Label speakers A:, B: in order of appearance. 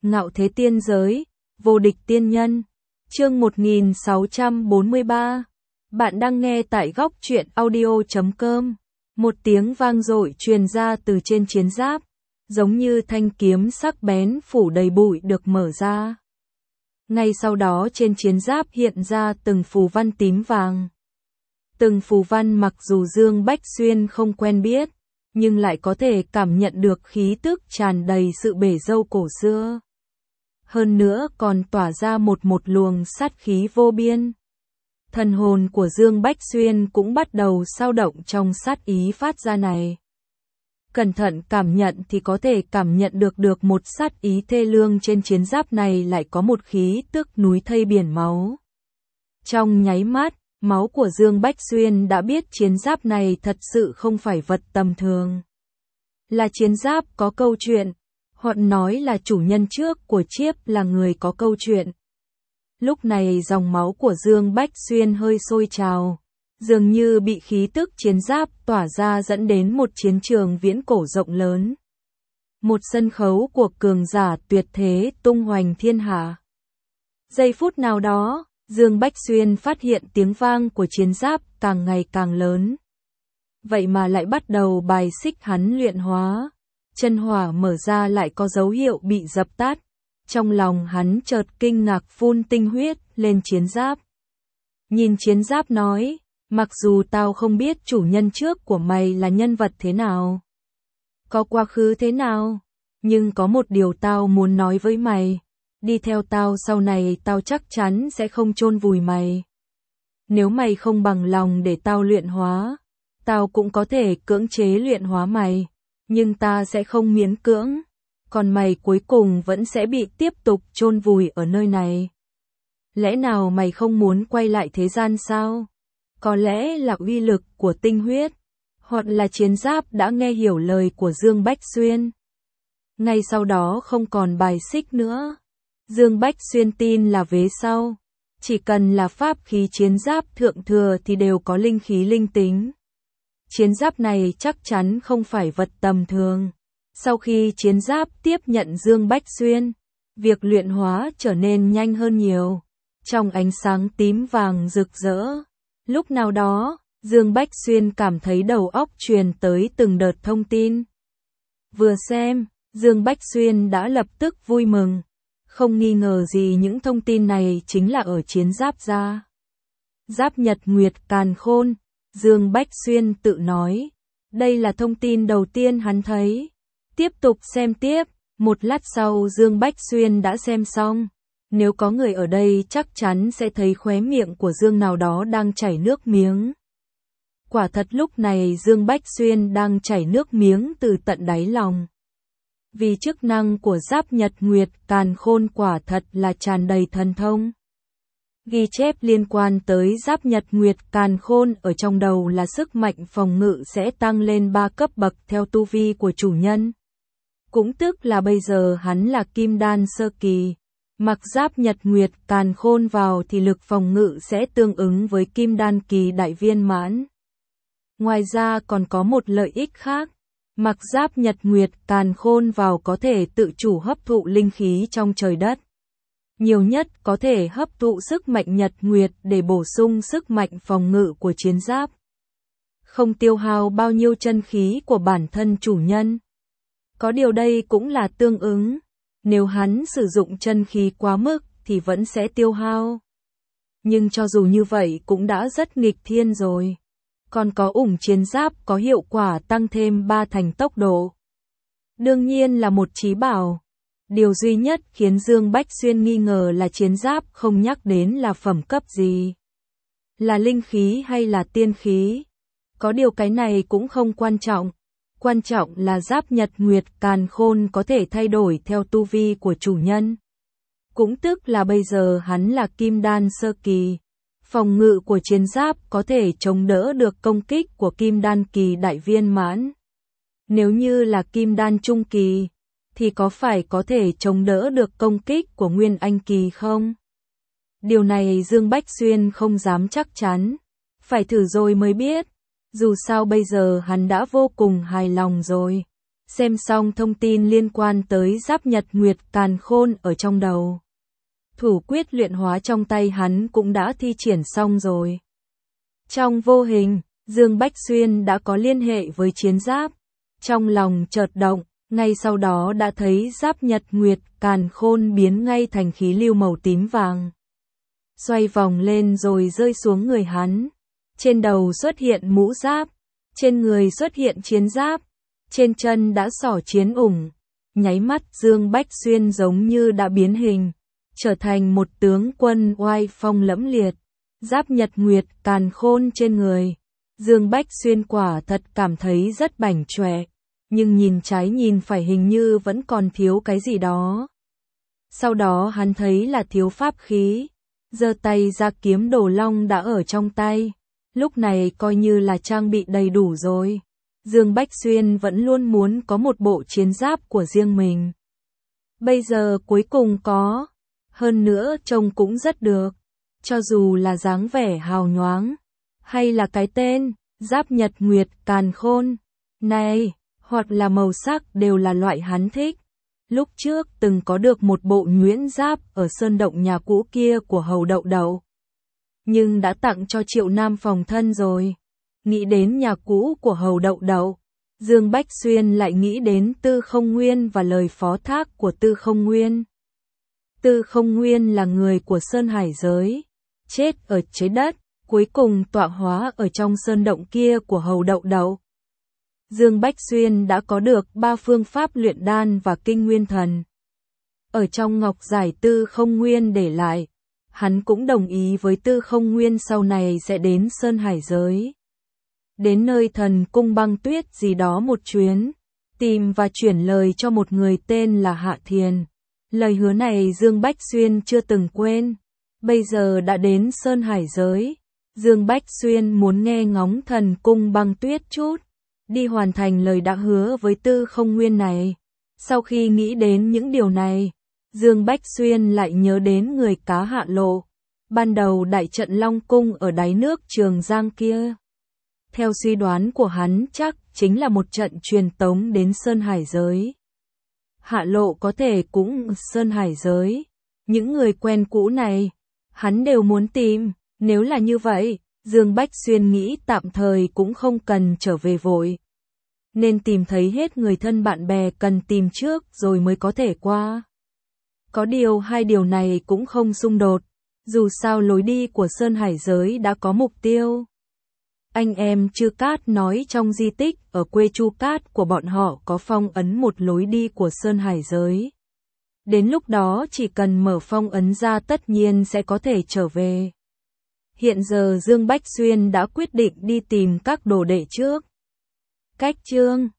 A: Ngạo thế tiên giới, vô địch tiên nhân. Chương 1643. Bạn đang nghe tại góc truyện audio.com. Một tiếng vang dội truyền ra từ trên chiến giáp, giống như thanh kiếm sắc bén phủ đầy bụi được mở ra. Ngay sau đó trên chiến giáp hiện ra từng phù văn tím vàng. Từng phù văn mặc dù Dương Bách Xuyên không quen biết, nhưng lại có thể cảm nhận được khí tức tràn đầy sự bể dâu cổ xưa. Hơn nữa còn tỏa ra một luồng sát khí vô biên. Thần hồn của Dương Bách Xuyên cũng bắt đầu xao động trong sát ý phát ra này. Cẩn thận cảm nhận thì có thể cảm nhận được một sát ý thê lương trên chiến giáp này lại có một khí tức núi thây biển máu. Trong nháy mắt, máu của Dương Bách Xuyên đã biết chiến giáp này thật sự không phải vật tầm thường. Là chiến giáp có câu chuyện, hoặc nói là chủ nhân trước của chiếc là người có câu chuyện. Lúc này dòng máu của Dương Bách Xuyên hơi sôi trào, dường như bị khí tức chiến giáp tỏa ra dẫn đến một chiến trường viễn cổ rộng lớn. Một sân khấu của cường giả tuyệt thế tung hoành thiên hạ. Giây phút nào đó, Dương Bách Xuyên phát hiện tiếng vang của chiến giáp càng ngày càng lớn. Vậy mà lại bắt đầu bài xích hắn luyện hóa. Chân hỏa mở ra lại có dấu hiệu bị dập tắt. Trong lòng hắn chợt kinh ngạc phun tinh huyết lên chiến giáp. Nhìn chiến giáp nói, mặc dù tao không biết chủ nhân trước của mày là nhân vật thế nào, có quá khứ thế nào, nhưng có một điều tao muốn nói với mày. Đi theo tao sau này tao chắc chắn sẽ không chôn vùi mày. Nếu mày không bằng lòng để tao luyện hóa, tao cũng có thể cưỡng chế luyện hóa mày, nhưng ta sẽ không miễn cưỡng. Còn mày cuối cùng vẫn sẽ bị tiếp tục chôn vùi ở nơi này. Lẽ nào mày không muốn quay lại thế gian sao? Có lẽ là uy lực của tinh huyết, hoặc là chiến giáp đã nghe hiểu lời của Dương Bách Xuyên. Ngay sau đó không còn bài xích nữa. Dương Bách Xuyên tin là vế sau, chỉ cần là pháp khí chiến giáp thượng thừa thì đều có linh khí linh tính. Chiến giáp này chắc chắn không phải vật tầm thường. Sau khi chiến giáp tiếp nhận Dương Bách Xuyên, việc luyện hóa trở nên nhanh hơn nhiều. Trong ánh sáng tím vàng rực rỡ, lúc nào đó, Dương Bách Xuyên cảm thấy đầu óc truyền tới từng đợt thông tin. Vừa xem, Dương Bách Xuyên đã lập tức vui mừng. Không nghi ngờ gì những thông tin này chính là ở chiến giáp ra. Giáp Nhật Nguyệt Càn Khôn, Dương Bách Xuyên tự nói. Đây là thông tin đầu tiên hắn thấy. Tiếp tục xem tiếp, một lát sau Dương Bách Xuyên đã xem xong. Nếu có người ở đây chắc chắn sẽ thấy khóe miệng của Dương nào đó đang chảy nước miếng. Quả thật lúc này Dương Bách Xuyên đang chảy nước miếng từ tận đáy lòng. Vì chức năng của Giáp Nhật Nguyệt Càn Khôn quả thật là tràn đầy thần thông. Ghi chép liên quan tới Giáp Nhật Nguyệt Càn Khôn ở trong đầu là sức mạnh phòng ngự sẽ tăng lên 3 cấp bậc theo tu vi của chủ nhân. Cũng tức là bây giờ hắn là Kim Đan sơ kỳ. Mặc Giáp Nhật Nguyệt Càn Khôn vào thì lực phòng ngự sẽ tương ứng với Kim Đan kỳ đại viên mãn. Ngoài ra còn có một lợi ích khác. Mặc Giáp Nhật Nguyệt Càn Khôn vào có thể tự chủ hấp thụ linh khí trong trời đất. Nhiều nhất có thể hấp thụ sức mạnh Nhật Nguyệt để bổ sung sức mạnh phòng ngự của chiến giáp. Không tiêu hao bao nhiêu chân khí của bản thân chủ nhân. Có điều đây cũng là tương ứng. Nếu hắn sử dụng chân khí quá mức thì vẫn sẽ tiêu hao. Nhưng cho dù như vậy cũng đã rất nghịch thiên rồi. Còn có ủng chiến giáp có hiệu quả tăng thêm 3 thành tốc độ. Đương nhiên là một trí bảo. Điều duy nhất khiến Dương Bách Xuyên nghi ngờ là chiến giáp không nhắc đến là phẩm cấp gì. Là linh khí hay là tiên khí. Có điều cái này cũng không quan trọng. Quan trọng là Giáp Nhật Nguyệt Càn Khôn có thể thay đổi theo tu vi của chủ nhân. Cũng tức là bây giờ hắn là Kim Đan sơ kỳ. Phòng ngự của chiến giáp có thể chống đỡ được công kích của Kim Đan kỳ đại viên mãn. Nếu như là Kim Đan trung kỳ, thì có phải có thể chống đỡ được công kích của Nguyên Anh kỳ không? Điều này Dương Bách Xuyên không dám chắc chắn. Phải thử rồi mới biết. Dù sao bây giờ hắn đã vô cùng hài lòng rồi. xem xong thông tin liên quan tới Giáp Nhật Nguyệt Càn Khôn ở trong đầu. Thủ quyết luyện hóa trong tay hắn cũng đã thi triển xong rồi. Trong vô hình, Dương Bách Xuyên đã có liên hệ với chiến giáp. Trong lòng chợt động, ngay sau đó đã thấy Giáp Nhật Nguyệt Càn Khôn biến ngay thành khí lưu màu tím vàng. Xoay vòng lên rồi rơi xuống người hắn. Trên đầu xuất hiện mũ giáp, trên người xuất hiện chiến giáp, trên chân đã xỏ chiến ủng. Nháy mắt Dương Bách Xuyên giống như đã biến hình, trở thành một tướng quân oai phong lẫm liệt. Giáp Nhật Nguyệt Càn Khôn trên người, Dương Bách Xuyên quả thật cảm thấy rất bảnh chọe, nhưng nhìn trái nhìn phải hình như vẫn còn thiếu cái gì đó. Sau đó hắn thấy là thiếu pháp khí, giơ tay ra kiếm Đồ Long đã ở trong tay, lúc này coi như là trang bị đầy đủ rồi. Dương Bách Xuyên vẫn luôn muốn có một bộ chiến giáp của riêng mình. Bây giờ cuối cùng có, hơn nữa trông cũng rất được, cho dù là dáng vẻ hào nhoáng, hay là cái tên, Giáp Nhật Nguyệt Càn Khôn, này, hoặc là màu sắc đều là loại hắn thích. Lúc trước từng có được một bộ nhuyễn giáp ở sơn động nhà cũ kia của Hầu Đậu Đậu, nhưng đã tặng cho Triệu Nam phòng thân rồi. Nghĩ đến nhà cũ của Hầu Đậu Đậu, Dương Bách Xuyên lại nghĩ đến Tư Không Nguyên và lời phó thác của Tư Không Nguyên. Tư Không Nguyên là người của Sơn Hải giới, chết ở dưới đất, cuối cùng tọa hóa ở trong sơn động kia của Hầu Đậu Đậu. Dương Bách Xuyên đã có được 3 phương pháp luyện đan và kinh nguyên thần. Ở trong ngọc giải Tư Không Nguyên để lại, hắn cũng đồng ý với Tư Không Nguyên sau này sẽ đến Sơn Hải giới. Đến nơi thần cung băng tuyết gì đó một chuyến, tìm và chuyển lời cho một người tên là Hạ Thiền. Lời hứa này Dương Bách Xuyên chưa từng quên. Bây giờ đã đến Sơn Hải giới, Dương Bách Xuyên muốn nghe ngóng thần cung băng tuyết chút, đi hoàn thành lời đã hứa với Tư Không Nguyên này. Sau khi nghĩ đến những điều này, Dương Bách Xuyên lại nhớ đến người cá Hạ Lộ. Ban đầu đại trận Long Cung ở đáy nước Trường Giang kia, theo suy đoán của hắn chắc chính là một trận truyền tống đến Sơn Hải giới. Hạ Lộ có thể cũng Sơn Hải giới. Những người quen cũ này, hắn đều muốn tìm. Nếu là như vậy, Dương Bách Xuyên nghĩ tạm thời cũng không cần trở về vội. Nên tìm thấy hết người thân bạn bè cần tìm trước rồi mới có thể qua. Có điều hai điều này cũng không xung đột. Dù sao lối đi của Sơn Hải giới đã có mục tiêu. Anh em Chư Cát nói trong di tích ở quê Chu Cát của bọn họ có phong ấn một lối đi của Sơn Hải giới. Đến lúc đó chỉ cần mở phong ấn ra tất nhiên sẽ có thể trở về. Hiện giờ Dương Bách Xuyên đã quyết định đi tìm các đồ đệ trước. Cách chương